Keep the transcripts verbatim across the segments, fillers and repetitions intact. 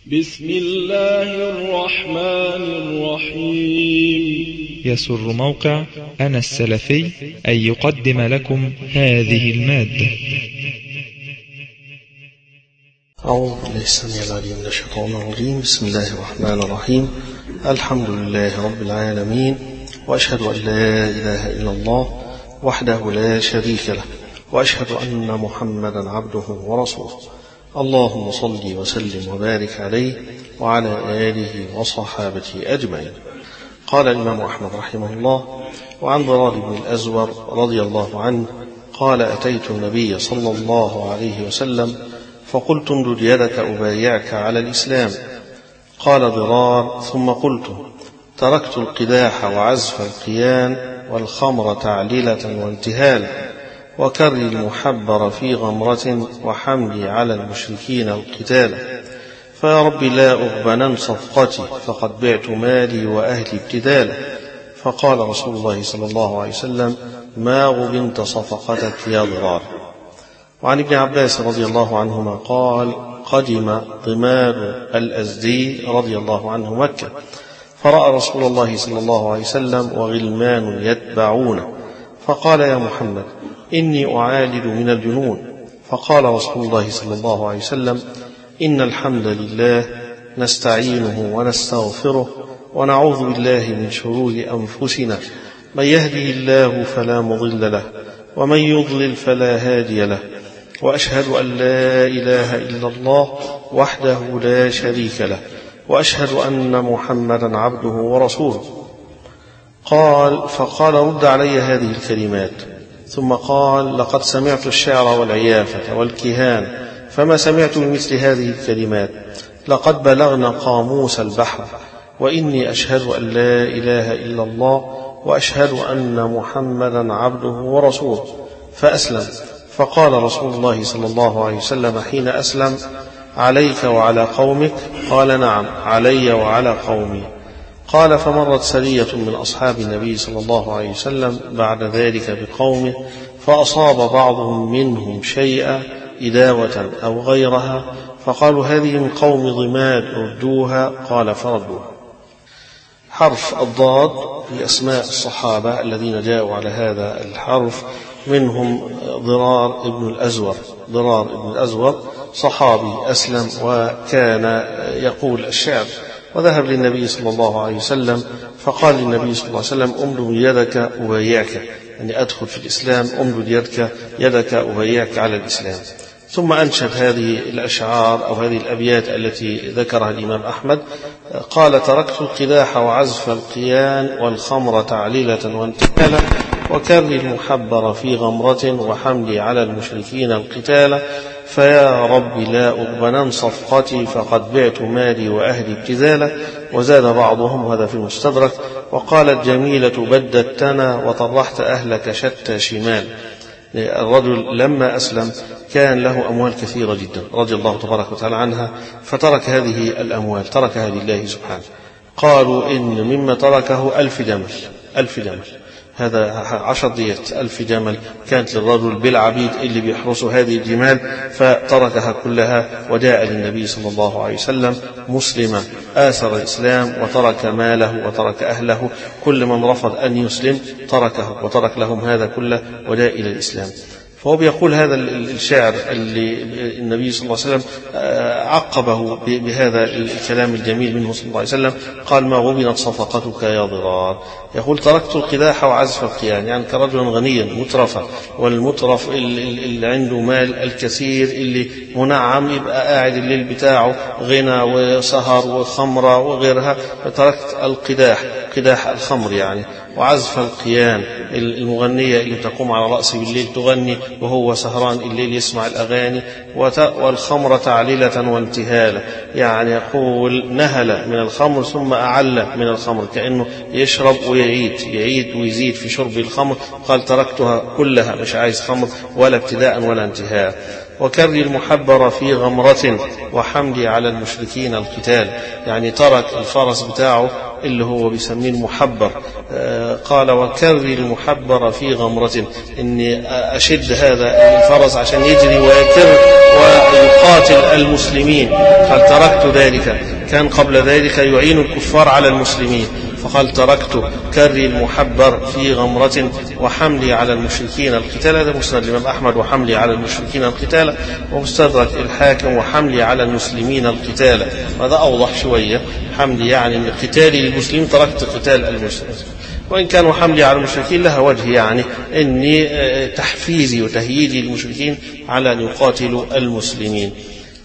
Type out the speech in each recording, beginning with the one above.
بسم الله الرحمن الرحيم. يسر موقع أنا السلفي أن يقدم لكم هذه المادة. أعوذ بالله السميع العليم من الشيطان الرجيم. بسم الله الرحمن الرحيم. الحمد لله رب العالمين، وأشهد أن لا إله إلا الله وحده لا شريك له، وأشهد أن محمدا عبده ورسوله. اللهم صل وسلم وبارك عليه وعلى آله وصحابته أجمعين. قال الإمام أحمد رحمه الله: وعن ضرار بن الأزور رضي الله عنه قال: أتيت النبي صلى الله عليه وسلم فقلت: امدد يدك أبايعك على الإسلام. قال ضرار: ثم قلت: تركت القداح وعزف القيان والخمر تعليلة وانتهالا وكر المحبر في غمرة وحملي على المشركين القتال، فيا رب لا أغبنن صفقتي فقد بعت مالي وأهلي ابتدالا. فقال رسول الله صلى الله عليه وسلم: ما غبنت صفقتك يا ضرار. وعن ابن عباس رضي الله عنهما قال: قدم ضماد الأزدي رضي الله عنه مكة، فرأى رسول الله صلى الله عليه وسلم وغلمان يتبعونه، فقال: يا محمد إني أعالج من الجنون. فقال رسول الله صلى الله عليه وسلم: إن الحمد لله نستعينه ونستغفره ونعوذ بالله من شرور أنفسنا، من يهده الله فلا مضل له ومن يضلل فلا هادي له، وأشهد أن لا إله إلا الله وحده لا شريك له، وأشهد أن محمدا عبده ورسوله. قال: فقال: رد علي هذه الكلمات. ثم قال: لقد سمعت الشعر والعيافة والكهان، فما سمعت بمثل هذه الكلمات. لقد بلغنا قاموس البحر، وإني أشهد أن لا إله إلا الله وأشهد أن محمدا عبده ورسوله. فأسلم. فقال رسول الله صلى الله عليه وسلم حين أسلم: عليك وعلى قومك؟ قال: نعم، علي وعلى قومي. قال: فمرت سرية من أصحاب النبي صلى الله عليه وسلم بعد ذلك بقومه، فأصاب بعضهم منهم شيئا إداوة أو غيرها، فقالوا: هذه من قوم ضماد، ردوها. قال: فردوها. حرف الضاد في أسماء الصحابة الذين جاءوا على هذا الحرف، منهم ضرار ابن الأزور. ضرار ابن الأزور صحابي أسلم وكان يقول الشعر، وذهب للنبي صلى الله عليه وسلم فقال للنبي صلى الله عليه وسلم: أمدد يدك أبايعك، يعني أدخل في الإسلام، أمدد يدك يدك أبايعك على الإسلام. ثم أنشد هذه الأشعار أو هذه الأبيات التي ذكرها الإمام أحمد. قال: تركت القداح وعزف القيان والخمر تعليلة وانتهالا وكر المحبر في غمرة وحملي على المشركين القتال، فيا رب لا أغبنن صفقتي فقد بعت مالي وأهلي ابتذالا. وزاد بعضهم، هذا في المستدرك: وقالت جميلة بددتنا وطرحت أهلك شتى شمال. الرجل لما أسلم كان له أموال كثيرة جدا رضي الله تبارك وتعالى عنها، فترك هذه الأموال، تركها لله سبحانه. قالوا إن مما تركه ألف جمل، ألف جمل، هذا عشر ديات، ألف جمل كانت للرجل بالعبيد اللي بيحرسوا هذه الجمال، فتركها كلها وجاء للنبي صلى الله عليه وسلم مسلما، آثر الإسلام وترك ماله وترك أهله. كل من رفض أن يسلم تركه وترك لهم هذا كله وجاء إلى الإسلام. فهو بيقول هذا الشعر اللي النبي صلى الله عليه وسلم عقبه بهذا الكلام الجميل منه صلى الله عليه وسلم. قال: ما غبنت صفقتك يا ضرار. يقول: تركت القداح وعزف القيان، يعني كرجل غنيا مترفا، والمترف اللي عنده مال الكثير اللي منعم يبقى قاعد الليل بتاعه غنى وسهر وخمرة وغيرها. فتركت القداح، قداح الخمر يعني، وعزف القيان، المغنية اللي تقوم على رأسه بالليل تغني وهو سهران الليل يسمع الأغاني، والخمر تعليلة وانتهالا، يعني يقول نهل من الخمر ثم أعل من الخمر، كأنه يشرب ويعيد يعيد ويزيد في شرب الخمر. قال: تركتها كلها، مش عايز خمر ولا ابتداء ولا انتهاء. وكر المحبر في غمرة وحملي على المشركين القتال، يعني ترك الفرس بتاعه اللي هو بيسميه المحبر. قال وكري المحبر في غمرة، إني أشد هذا الفرس عشان يجري ويكر ويقاتل المسلمين. قال تركت ذلك، كان قبل ذلك يعين الكفار على المسلمين، فقال تركت كري المحبر في غمرة وحملي على المشركين القتال. هذا مسند الإمام أحمد، وحملي على المشركين القتال، ومستدرك الحاكم وحملي على المسلمين القتال. هذا أوضح شوية، حملي يعني من قتالي للمسلمين تركت قتال المسلمين، وإن كان حملي على المشركين لها وجه، يعني إني تحفيزي وتهييجي للمشركين على أن يقاتلوا المسلمين.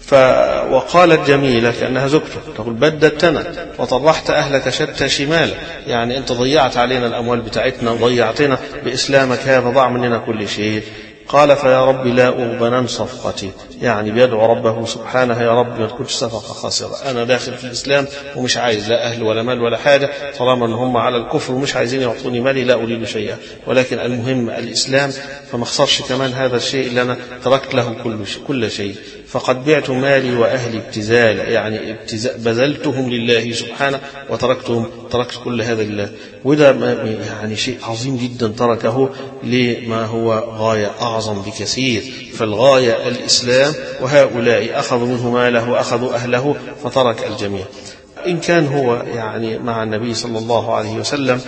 وقالت جميلة كأنها زوجته تقول بددتنا وطرحت أهلك شتى شمال، يعني أنت ضيعت علينا الأموال بتاعتنا وضيعتنا بإسلامك هذا، ضاع مننا كل شيء. قال فيا رب لا أغبنن صفقتي، يعني بيدعو ربه سبحانه يا رب ما تكونش صفقة خاسرة، أنا داخل في الإسلام ومش عايز لا أهل ولا مال ولا حاجة، طالما أن هم على الكفر ومش عايزين يعطوني مالي لا أريد شيئا، ولكن المهم الإسلام، فما اخسرش كمان هذا الشيء اللي أنا تركت له كل شيء, كل شيء. فقد بعت مالي وأهلي ابتذال، يعني ابتزال بذلتهم لله سبحانه وتركتهم، تركت كل هذا لله. وده يعني شيء عظيم جدا تركه لما هو غاية أعظم بكثير. فالغاية الإسلام، وهؤلاء أخذوا منه ماله وأخذوا أهله فترك الجميع. إن كان هو يعني مع النبي صلى الله عليه وسلم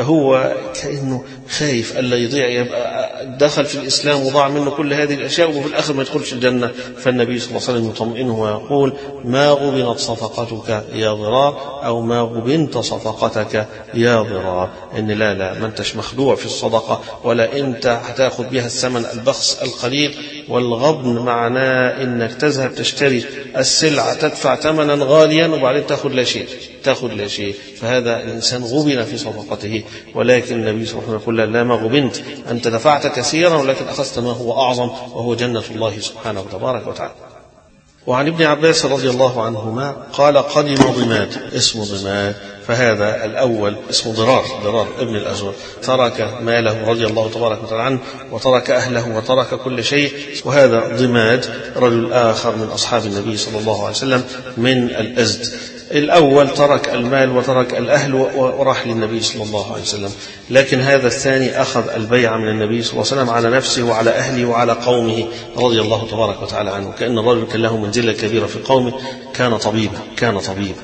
هو كأنه خايف ألا يضيع، يبقى دخل في الإسلام وضاع منه كل هذه الأشياء وفي الآخر ما يدخلش الجنة. فالنبي صلى الله عليه وسلم يطمئنه ويقول ما غبنت صفقتك يا ضرار، أو ما غبنت صفقتك يا ضرار، إن لا لا ما أنتش مخدوع في الصدقة، ولا أنت هتاخد بها الثمن البخس القليل. والغبن معناه إنك تذهب تشتري السلعة تدفع ثمنا غاليا وبعدين تأخذ لا شيء، تأخذ لا شيء، فهذا الإنسان غبن في صفقته. ولكن النبي صلى الله عليه وسلم يقول لا ما غبنت، أنت دفعت كثيرا ولكن أخذت ما هو أعظم وهو جنة الله سبحانه وتبارك وتعالى. وعن ابن عباس رضي الله عنهما قال قدم ضماد، اسم ضماد، فهذا الأول اسمه ضرار، ضرار ابن الأزور، ترك ماله رضي الله تبارك وتعالى عنه وترك أهله وترك كل شيء. وهذا ضماد رجل آخر من أصحاب النبي صلى الله عليه وسلم من الأزد. الأول ترك المال وترك الأهل وراح للنبي صلى الله عليه وسلم، لكن هذا الثاني أخذ البيعة من النبي صلى الله عليه وسلم على نفسه وعلى أهله وعلى قومه رضي الله تبارك وتعالى عنه. كأن الرجل كان له منزلة كبيرة في قومه، كان طبيبا كان طبيبا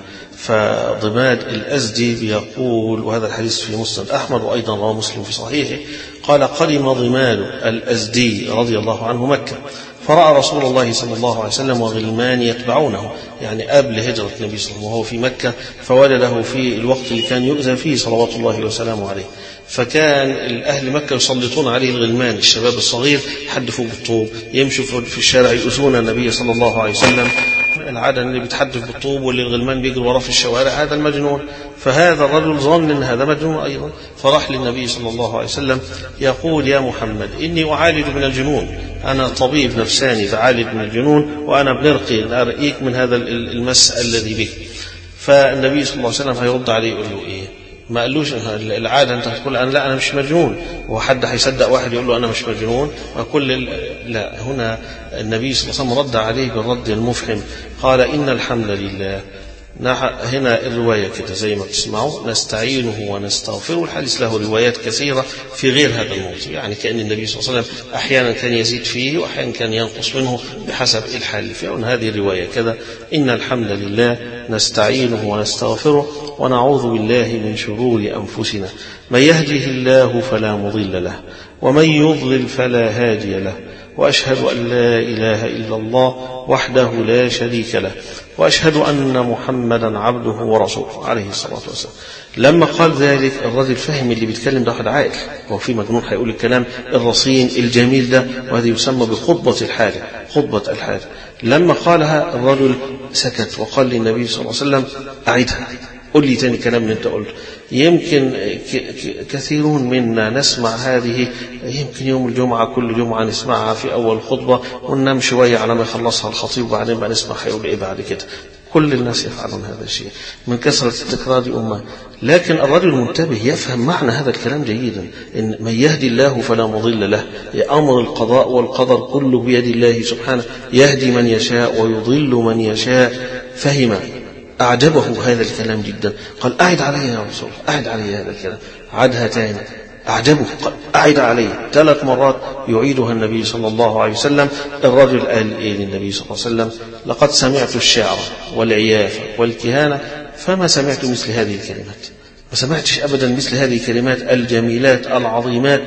فضماد الأزدي بيقول، وهذا الحديث في مسند أحمد وأيضا رواه مسلم في صحيحه، قال قدم ضماد الأزدي رضي الله عنه مكة، فرأى رسول الله صلى الله عليه وسلم وغلمان يتبعونه، يعني قبل هجرة النبي صلى الله عليه وسلم وهو في مكة، فوجده في الوقت اللي كان يؤذى فيه صلوات الله وسلامه عليه. فكان الأهل مكة يسلطون عليه الغلمان، الشباب الصغير، حد فوق بالطوب، يمشوا في الشارع يؤذون النبي صلى الله عليه وسلم. العادة اللي بيتحدث بالطوب واللي الغلمان بيجروا وراه في الشوارع هذا المجنون. فهذا الرجل ظن ان هذا مجنون ايضا، فراح للنبي صلى الله عليه وسلم يقول يا محمد اني اعالج من الجنون، انا طبيب نفساني بعالج من الجنون، وانا بنرقي ارقيك من هذا المس الذي بك. فالنبي صلى الله عليه وسلم هيرد عليه يقول له ايه؟ ما قالوش العاده انت تقول انا لا انا مش مجنون، وحد هيصدق واحد يقول له انا مش مجنون وكل لا. هنا النبي صلى الله عليه وسلم رد عليه بالرد المفحم، قال ان الحمد لله. هنا الرواية كده زي ما تسمعوا، نستعينه ونستغفره، والحديث له روايات كثيرة في غير هذا الموضوع، يعني كأن النبي صلى الله عليه وسلم أحيانا كان يزيد فيه وأحيانا كان ينقص منه بحسب الحال. فهنا هذه الرواية كذا، إن الحمد لله نستعينه ونستغفره ونعوذ بالله من شرور أنفسنا، من يهده الله فلا مضل له ومن يضلل فلا هادي له، وأشهد أن لا إله إلا الله وحده لا شريك له، وأشهد أن محمدا عبده ورسوله عليه الصلاة والسلام. لما قال ذلك الرجل فهم اللي بيتكلم ده واحد عاقل، هو في مجنون هيقول الكلام الرصين الجميل ده، وهذا يسمى بخطبة الحاجة، خطبة الحاجة. لما قالها الرجل سكت وقال للنبي صلى الله عليه وسلم أعيدها، قل لي تاني كلام اللي انت قلت. يمكن كثيرون منا نسمع هذه، يمكن يوم الجمعة كل جمعة نسمعها في أول خطبة وننام شوية على ما يخلصها الخطيب وبعدين بقى نسمع هيقول إيه بعد كده. كل الناس يفعلون هذا الشيء من كثرة التكرار أمة. لكن الرجل المنتبه يفهم معنى هذا الكلام جيدا، إن من يهدي الله فلا مضل له، أمر القضاء والقدر كله بيد الله سبحانه، يهدي من يشاء ويضل من يشاء. فهم أعجبه هذا الكلام جدا، قال أعد علي يا رسول الله، أعد علي هذا الكلام. عادها تاني، أعجبه، قال أعد عليه. ثلاث مرات يعيدها النبي صلى الله عليه وسلم. الرجل قال إيه للنبي صلى الله عليه وسلم؟ لقد سمعت الشعر والعيافة والكهانة فما سمعت مثل هذه الكلمات، ما سمعتش أبدا مثل هذه الكلمات الجميلات العظيمات.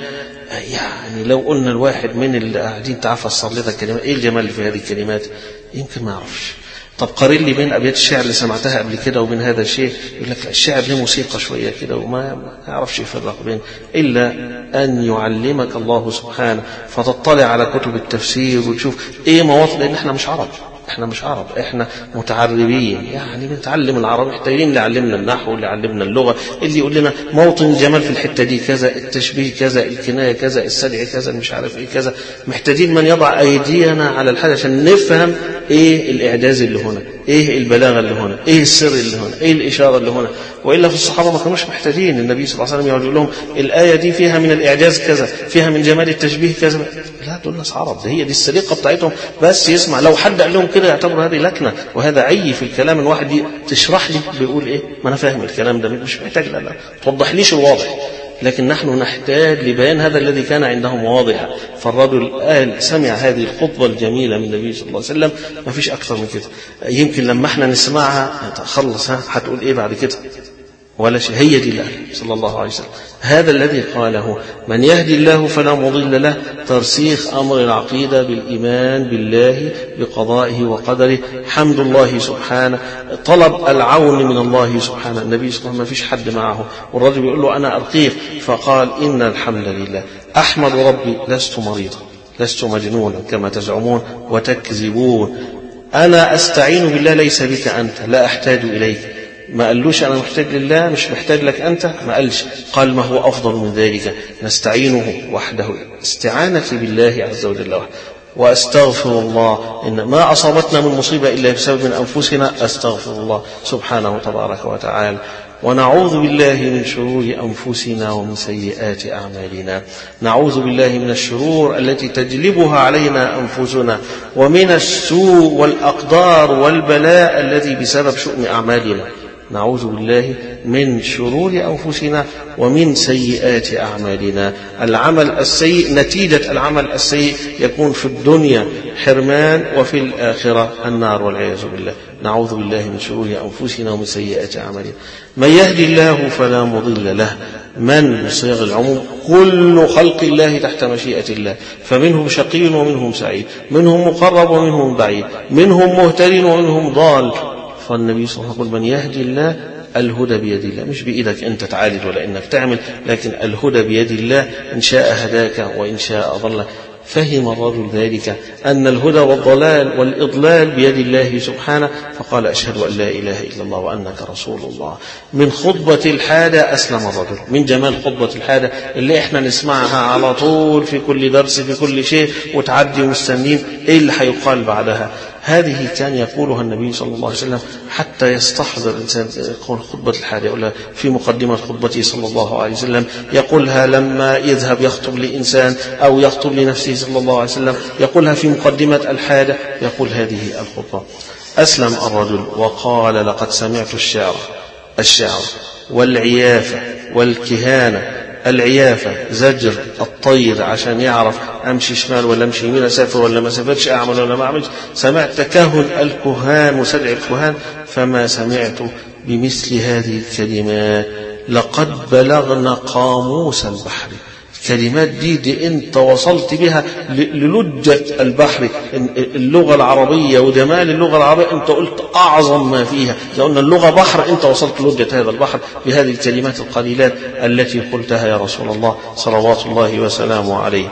يعني لو قلنا الواحد من اللي قاعدين تعرف أصل لنا الكلمات إيه الجمال اللي في هذه الكلمات، يمكن ما يعرفش. طب قارن لي بين أبيات الشعر اللي سمعتها قبل كده وبين هذا الشيء، يقول لك الشعر له موسيقى شوية كده وما يعرفش يفرق بين، إلا أن يعلمك الله سبحانه فتطلع على كتب التفسير وتشوف إيه مواطن، لأن إحنا مش عرب، احنا مش عرب، احنا متعربين، يعني بنتعلم العربي، محتاجين اللي علمنا النحو، اللي علمنا اللغه، اللي يقول لنا موطن الجمال في الحته دي كذا، التشبيه كذا، الكنايه كذا، السدع كذا، مش عارف ايه كذا. محتاجين من يضع ايدينا على الحاجه عشان نفهم ايه الاعجاز اللي هنا، ايه البلاغه اللي هنا، ايه السر اللي هنا، ايه الاشاره اللي هنا. والا في الصحابه ما كانوش محتاجين، النبي صلى الله عليه وسلم يقول لهم الايه دي فيها من الاعجاز كذا، فيها من جمال التشبيه كذا. لا، دول ناس عرب، ده هي دي السليقه بتاعتهم. بس يسمع، لو حد قال لهم كده يعتبر هذه لكنه وهذا عي في الكلام. الواحد تشرح لي بيقول ايه، ما انا فاهم الكلام ده، مش محتاج، لا لا توضح ليش الواضح. لكن نحن نحتاج لبيان هذا الذي كان عندهم واضحا. فالرجل قال سمع هذه الخطبة الجميلة من النبي صلى الله عليه وسلم، ما فيش أكثر من كده. يمكن لما احنا نسمعها خلص، ها هتقول ايه بعد كده؟ ولا شيء. هي دي الله صلى الله عليه وسلم، هذا الذي قاله من يهدي الله فلا مضل له، ترسيخ أمر العقيدة بالإيمان بالله بقضائه وقدره، حمد الله سبحانه، طلب العون من الله سبحانه. النبي صلى الله عليه وسلم ما فيش حد معه، والرجل بيقول له أنا أرقيك، فقال إن الحمد لله أحمد ربي، لست مريضا، لست مجنونا كما تزعمون وتكذبون، أنا أستعين بالله ليس بك أنت، لا أحتاج إليك. ما قالوش أنا محتاج لله، مش محتاج لك أنت، ما قالش. قال ما هو أفضل من ذلك، نستعينه وحده، استعانتي بالله عز وجل وحده. وأستغفر الله، إن ما أصابتنا من مصيبة إلا بسبب من أنفسنا، أستغفر الله سبحانه تبارك وتعالى. ونعوذ بالله من شرور أنفسنا ومن سيئات أعمالنا، نعوذ بالله من الشرور التي تجلبها علينا أنفسنا، ومن السوء والأقدار والبلاء الذي بسبب شؤم أعمالنا. نعوذ بالله من شرور أنفسنا ومن سيئات أعمالنا. العمل السيء، نتيجة العمل السيء يكون في الدنيا حرمان، وفي الآخرة النار والعياذ بالله. نعوذ بالله من شرور أنفسنا ومن سيئات أعمالنا. من يهدي الله فلا مضل له، من صيغ العموم، كل خلق الله تحت مشيئة الله، فمنهم شقي ومنهم سعيد، منهم مقرب ومنهم بعيد، منهم مهتد ومنهم ضال. فالنبي صلى الله عليه وسلم من يهدي الله، الهدى بيد الله، مش بإيدك أنت تعالج ولا إنك تعمل، لكن الهدى بيد الله، إن شاء هداك وإن شاء أضلك. فهم الرجل ذلك أن الهدى والضلال والإضلال بيد الله سبحانه، فقال أشهد أن لا إله إلا الله وأنك رسول الله. من خطبة الحاجة أسلم الرجل، من جمال خطبة الحاجة اللي احنا نسمعها على طول في كل درس في كل شيء وتعدي مستنين إيه اللي هيقال بعدها. هذه كان يقولها النبي صلى الله عليه وسلم حتى يستحضر الإنسان خطبة الحاجة، يقولها في مقدمة خطبته صلى الله عليه وسلم، يقولها لما يذهب يخطب لإنسان أو يخطب لنفسه صلى الله عليه وسلم، يقولها في مقدمة الحاجة، يقول هذه الخطبة. أسلم الرجل وقال لقد سمعت الشعر الشعر والعيافة والكهانة. العيافة زجر الطير عشان يعرف أمشي شمال ولا أمشي يمين، أسافر ولا ما أسافرش، أعمل ولا ما أعملش. سمعت تكهن الكهان وسدع الكهان، فما سمعت بمثل هذه الكلمات. لقد بلغنا قاموس البحر. الكلمات دي, دي أنت وصلت بها للجة البحر. اللغة العربية وجمال اللغة العربية أنت قلت أعظم ما فيها. لو أن اللغة بحر أنت وصلت للجة هذا البحر بهذه الكلمات القليلات التي قلتها يا رسول الله صلوات الله وسلامه عليه.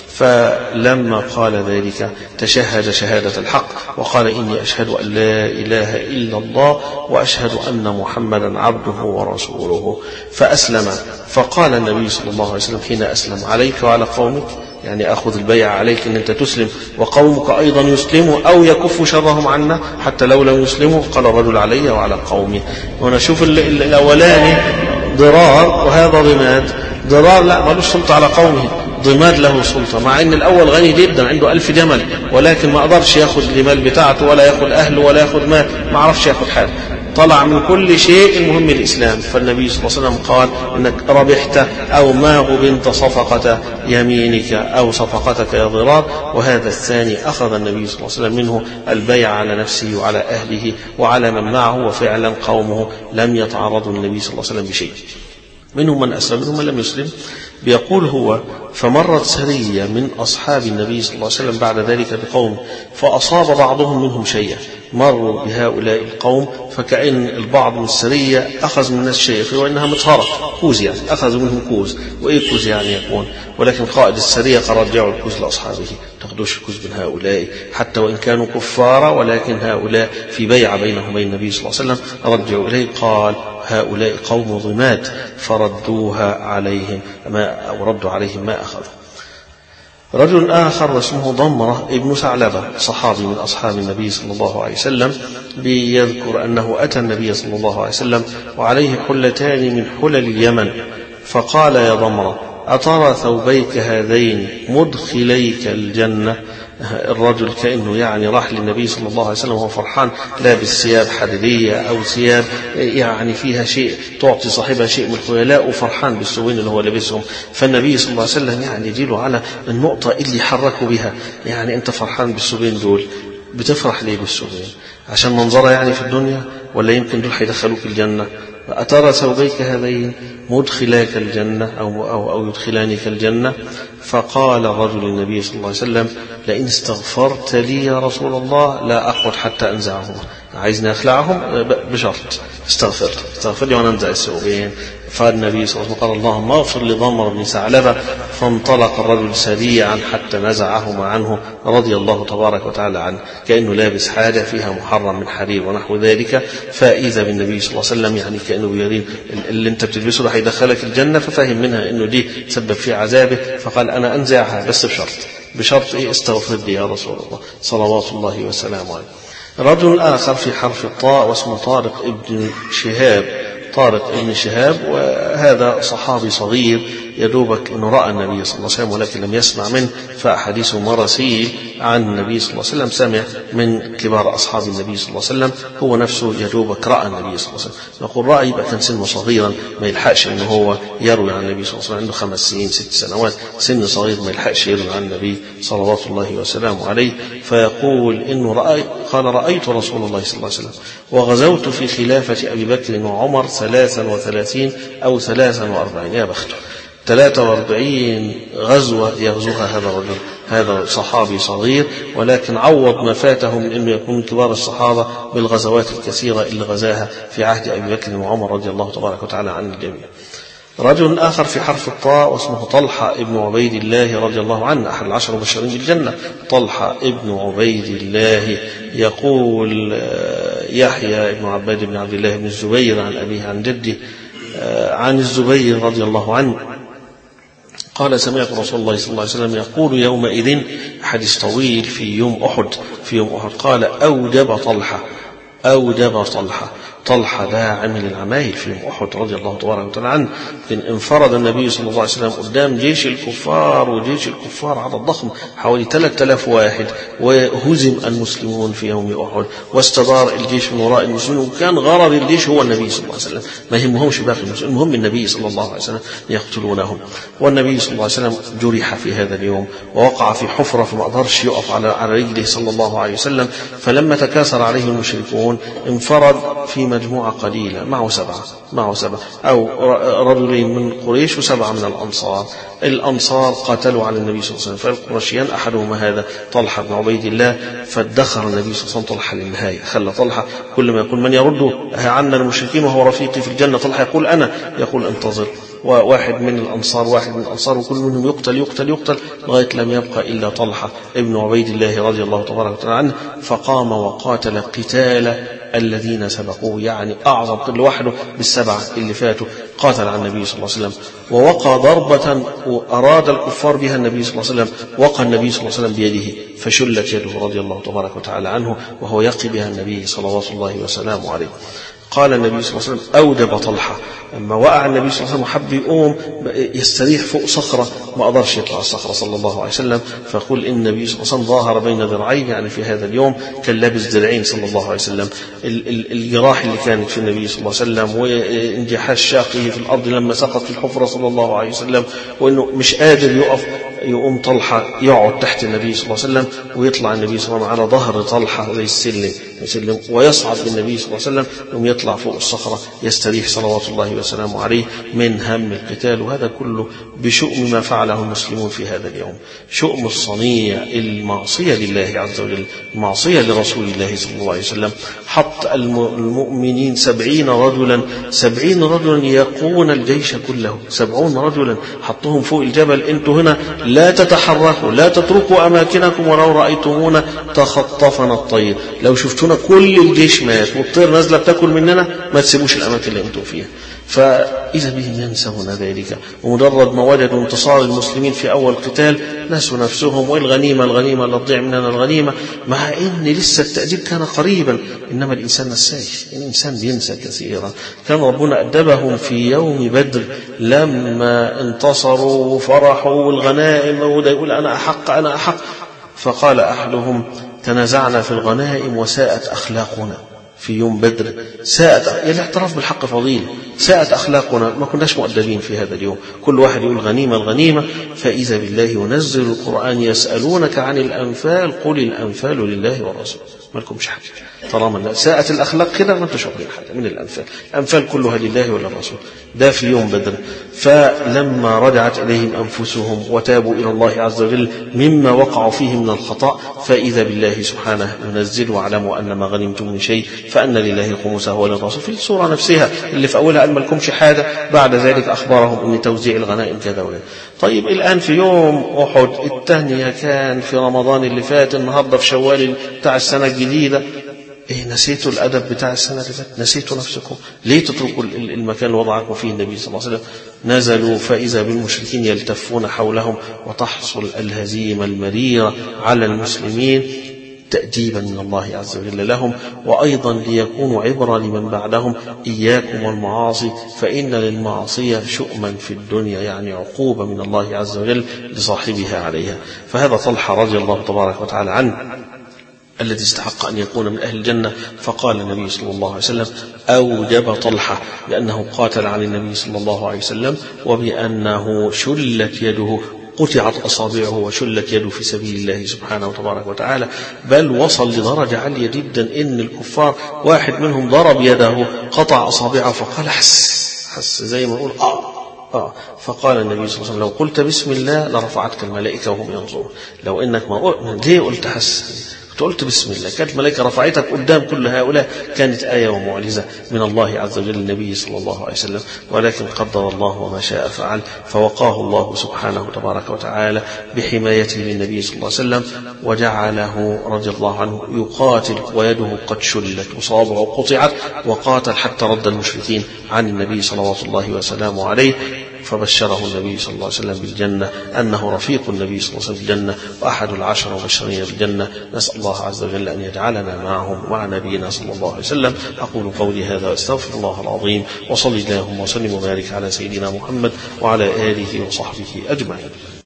فلما قال ذلك تشهد شهادة الحق وقال إني أشهد أن لا إله إلا الله وأشهد أن محمدا عبده ورسوله. فأسلم. فقال النبي صلى الله عليه وسلم حين أسلم عليك وعلى قومك، يعني أخذ البيع عليك أن أنت تسلم وقومك أيضا يسلموا أو يكفوا شرهم عنا حتى لو لم يسلموا. قال الرجل علي وعلى قومي. ونشوف الأولاني ضرار وهذا ضماد. ضرار لا مالوش سلطة على قومه، ضماد له سلطة، مع ان الاول غني جدا عنده ألف جمل ولكن ما قدرش ياخذ المال بتاعته ولا ياخذ اهله ولا ياخذ مال، ما عرفش ياخذ حاجه. طلع من كل شيء المهم الإسلام. فالنبي صلى الله عليه وسلم قال إنك ربحت أو ما غبنت صفقة يمينك أو صفقتك يا ضرار. وهذا الثاني أخذ النبي صلى الله عليه وسلم منه البيع على نفسه وعلى أهله وعلى من معه، وفعلا قومه لم يتعرضوا للنبي صلى الله عليه وسلم بشيء، منهم من أسلم منهم من لم يسلم. بيقول هو: فمرت سرية من أصحاب النبي صلى الله عليه وسلم بعد ذلك بقوم فأصاب بعضهم منهم شيئا. مروا بهؤلاء القوم فكأن البعض من السرية أخذ من الناس شيء، وإنها مطهرة كوز، يعني أخذوا منهم كوز. وإيه كوز يعني يكون؟ ولكن قائد السرية قال: رجعوا الكوز لأصحابه، تاخدوش الكوز من هؤلاء حتى وإن كانوا كفارا، ولكن هؤلاء في بيعة بينهم وبين النبي صلى الله عليه وسلم، رجعوا إليه. قال: هؤلاء قوم ضمات، فردوها عليهم ما أو ردوا عليهم ما أخذوا. رجل آخر اسمه ضمرة ابن ثعلبة، صحابي من أصحاب النبي صلى الله عليه وسلم، بيذكر أنه أتى النبي صلى الله عليه وسلم وعليه حلتان من حلل اليمن، فقال: يا ضمرة، أترى ثوبيك هذين مدخليك الجنة؟ الرجل كأنه يعني راح للنبي صلى الله عليه وسلم وهو فرحان، لابس ثياب حديدية أو ثياب يعني فيها شيء تعطي صاحبها شيء من الخيلاء، وفرحان بالثوبين اللي هو لابسهم. فالنبي صلى الله عليه وسلم يعني يجيله على النقطة اللي حركوا بها، يعني أنت فرحان بالثوبين دول، بتفرح ليه بالثوبين؟ عشان منظرة يعني في الدنيا، ولا يمكن دول حيدخلوك الجنة؟ أترى ثوبيك هذين مدخلاك الجنة أو, أو, أو يدخلانك الجنة؟ فقال الرجل النبي صلى الله عليه وسلم: لئن استغفرت لي يا رسول الله لا أقعد حتى أنزعهم. عايزني أخلعهم بشرط استغفر استغفر لي وأنا أنزع الثوبين. فالنبي صلى الله عليه وسلم قال: اللهم اغفر لضمر بن ثعلبة. فانطلق الرجل سريعا حتى نزعهما عنه رضي الله تبارك وتعالى عنه، كأنه لابس حاجة فيها محرم من حرير ونحو ذلك. فإذا بالنبي صلى الله عليه وسلم يعني كأنه بيريد اللي انت بتلبسه ده هيدخلك الجنة، ففهم منها انه دي تسبب في عذابه، فقال: انا انزعها بس بشرط بشرط ايه؟ استغفر لي يا رسول الله صلوات الله وسلامه عليه. رجل آخر في حرف الطاء واسمه طارق ابن شهاب، طارق ابن شهاب، وهذا صحابي صغير يدوبك أنه رأى النبي صلى الله عليه وسلم ولكن لم يسمع منه، فأحاديثه مراسيل عن النبي صلى الله عليه وسلم، سمع من كبار أصحاب النبي صلى الله عليه وسلم، هو نفسه يدوبك رأى النبي صلى الله عليه وسلم. نقول رأى يبقى كان سنه صغيرا ما يلحقش أنه هو يروي عن النبي صلى الله عليه وسلم، عنده خمس سنين ست سنوات، سن صغير ما يلحقش يروي عن النبي صلوات الله وسلامه عليه. فيقول إنه رأي قال: رأيت رسول الله صلى الله عليه وسلم وغزوت في خلافة أبي بكر وعمر ثلاثا وثلاثين أو ثلاثا وأربعين، يا بخته ثلاثة وأربعين غزوة يغزوها هذا الرجل، هذا صحابي صغير، ولكن عوض ما فاته من أنه يكون من كبار الصحابة بالغزوات الكثيرة اللي غزاها في عهد أبي بكر وعمر رضي الله تبارك وتعالى عن الجميع. رجل آخر في حرف الطاء واسمه طلحة ابن عبيد الله رضي الله عنه، أحد العشر المبشرين بالجنة. طلحة ابن عبيد الله يقول: يحيى ابن عباد بن عبد الله بن الزبير عن أبيه عن جده عن الزبير رضي الله عنه قال: سمعت رسول الله صلى الله عليه وسلم يقول يومئذ، حديث طويل في يوم أحد في يوم أحد قال: أوجب طلحة أوجب طلحة طلحة ده عمل العمايل في يوم أحد رضي الله تبارك وتعالى عنه. انفرد النبي صلى الله عليه وسلم قدام جيش الكفار، وجيش الكفار عدد ضخم حوالي ثلاثة آلاف واحد، وهزم المسلمون في يوم أحد، واستدار الجيش من وراء المسلمين، وكان غرض الجيش هو النبي صلى الله عليه وسلم، ما يهمهمش باقي المسلمين، المهم النبي صلى الله عليه وسلم يقتلونهم. والنبي صلى الله عليه وسلم جرح في هذا اليوم ووقع في حفرة، فما قدرش يقف على على رجله صلى الله عليه وسلم. فلما تكاثر عليه المشركون انفرد في مجموعة قليلة معه سبعة معه سبعة أو رجلين من قريش وسبعة من الأنصار. الأنصار قاتلوا على النبي صلى الله عليه وسلم، فالقرشيان أحدهما هذا طلحة بن عبيد الله، فادخر النبي صلى الله عليه وسلم طلحة للنهاية، خلى طلحة كل ما يقول: من يرد عنا المشركين وهو رفيقي في الجنة؟ طلحة يقول: أنا. يقول: انتظر. وواحد من الأنصار واحد من الأنصار وكل منهم يقتل يقتل يقتل لغاية لم يبقى إلا طلحة ابن عبيد الله رضي الله تبارك وتعالى عنه، فقام وقاتل قتال الذين سبقوه، يعني أعظم لوحده بالسبعة اللي فاتوا، قاتل عن النبي صلى الله عليه وسلم ووقى ضربة وأراد الكفار بها النبي صلى الله عليه وسلم، وقى النبي صلى الله عليه وسلم بيده فشلت يده رضي الله تبارك وتعالى عنه، وهو يقي بها النبي صلوات الله وسلامه عليه. قال النبي صلى الله عليه وسلم أوجب طلحة. لما وقع النبي صلى الله عليه وسلم حب يقوم يستريح فوق صخرة ما قدرش يطلع الصخرة صلى الله عليه وسلم، فقل إن النبي صلى الله عليه وسلم ظاهر بين ذراعين، يعني في هذا اليوم كان لابس درعين صلى الله عليه وسلم. الجراح اللي كانت في النبي صلى الله عليه وسلم وانجحاش شاقه في الأرض لما سقط في الحفرة صلى الله عليه وسلم، وإنه مش قادر يقف، يقوم طلحة يقعد تحت النبي صلى الله عليه وسلم ويطلع النبي صلى الله عليه وسلم على ظهر طلحة زي السلم يسلم، ويصعد بالنبي صلى الله عليه وسلم ثم يطلع فوق الصخرة يستريح صلوات الله وسلامه عليه من هم القتال. وهذا كله بشؤم ما فعله المسلمون في هذا اليوم، شؤم الصنيع، المعصية لله عز وجل، المعصية لرسول الله صلى الله عليه وسلم. حط المؤمنين سبعين رجلا سبعين رجلا يقون الجيش كله، سبعون رجلا حطهم فوق الجبل، انتوا هنا لا تتحركوا، لا تتركوا أماكنكم، ولو رأيتمونا تخطفنا الطير، لو شفتونا كل الجيش مات والطير نازلة بتاكل مننا ما تسيبوش الأماكن اللي انتوا فيها. فإذا بهم ينسون ذلك، ومجرد ما وجدوا انتصار المسلمين في أول قتال نسوا نفسهم، والغنيمة الغنيمة اللي تضيع مننا الغنيمة، مع إن لسه التأديب كان قريبا، إنما الإنسان نساي، الإنسان بينسى كثيرا. كان ربنا أدبهم في يوم بدر لما انتصروا وفرحوا والغنائم، وده يقول أنا أحق أنا أحق، فقال أحدهم تنازعنا في الغنائم وساءت أخلاقنا في يوم بدر، ساءت الاعتراف بالحق فضيلة، ساءت أخلاقنا، ما كناش مؤدبين في هذا اليوم، كل واحد يقول غنيمة الغنيمة. فإذا بالله ينزل القرآن يسألونك عن الأنفال قل الأنفال لله والرسول، ما لكمش حاجة، طالما ساءت الأخلاق كده ما انتش واخدين حاجة من الأنفال، الأنفال كلها لله وللرسول. ده في يوم بدر. فلما رجعت إليهم أنفسهم وتابوا إلى الله عز وجل مما وقعوا فيه من الخطأ، فإذا بالله سبحانه ينزل واعلموا أن ما غنمتم من شيء فأن لله خمسه وللرسول، في السورة نفسها اللي في أولها قال ما لكمش حاجة، بعد ذلك أخبرهم أن توزيع الغنائم كذا وكذا. طيب الآن في يوم أحد، الثانية كان في رمضان اللي فات، النهاردة في شوال بتاع السنة الجديدة، إيه نسيتوا الأدب بتاع السنة اللي فاتت؟ نسيتوا نفسكم؟ ليه تتركوا المكان اللي وضعكم فيه النبي صلى الله عليه وسلم؟ نزلوا فإذا بالمشركين يلتفون حولهم، وتحصل الهزيمة المريرة على المسلمين تأديبا من الله عز وجل لهم، وأيضا ليكونوا عبرة لمن بعدهم. إياكم والمعاصي فإن للمعصية شؤما في الدنيا، يعني عقوبة من الله عز وجل لصاحبها عليها. فهذا طلحة رضي الله تبارك وتعالى عنه الذي استحق أن يكون من أهل الجنة. فقال النبي صلى الله عليه وسلم أوجب طلحة بأنه قاتل عن النبي صلى الله عليه وسلم، وبأنه شلت يده، قطعت أصابعه وشلت يده في سبيل الله سبحانه وتبارك وتعالى، بل وصل لدرجة عالية جدا إن الكفار واحد منهم ضرب يده قطع أصابعه فقال حس حس زي ما نقول آه آه فقال النبي صلى الله عليه وسلم لو قلت بسم الله لرفعتك الملائكة وهم ينظرون، لو إنك ما قلت ليه قلت حس قلت بسم الله كانت الملائكة رفعتك قدام كل هؤلاء، كانت آية ومعجزة من الله عز وجل النبي صلى الله عليه وسلم، ولكن قدر الله وما شاء فعل، فوقاه الله سبحانه تبارك وتعالى بحمايته للنبي صلى الله عليه وسلم، وجعله رضي الله عنه يقاتل ويده قد شلت وصابعه قطعت، وقاتل حتى رد المشركين عن النبي صلوات الله وسلامه عليه. فبشره النبي صلى الله عليه وسلم بالجنة، أنه رفيق النبي صلى الله عليه وسلم بالجنة وأحد العشر مبشرين بالجنة. نسأل الله عز وجل أن يجعلنا معهم ومع نبينا صلى الله عليه وسلم. أقول قولي هذا وأستغفر الله العظيم، وصلي اللهم وسلم وبارك على سيدنا محمد وعلى آله وصحبه أجمعين.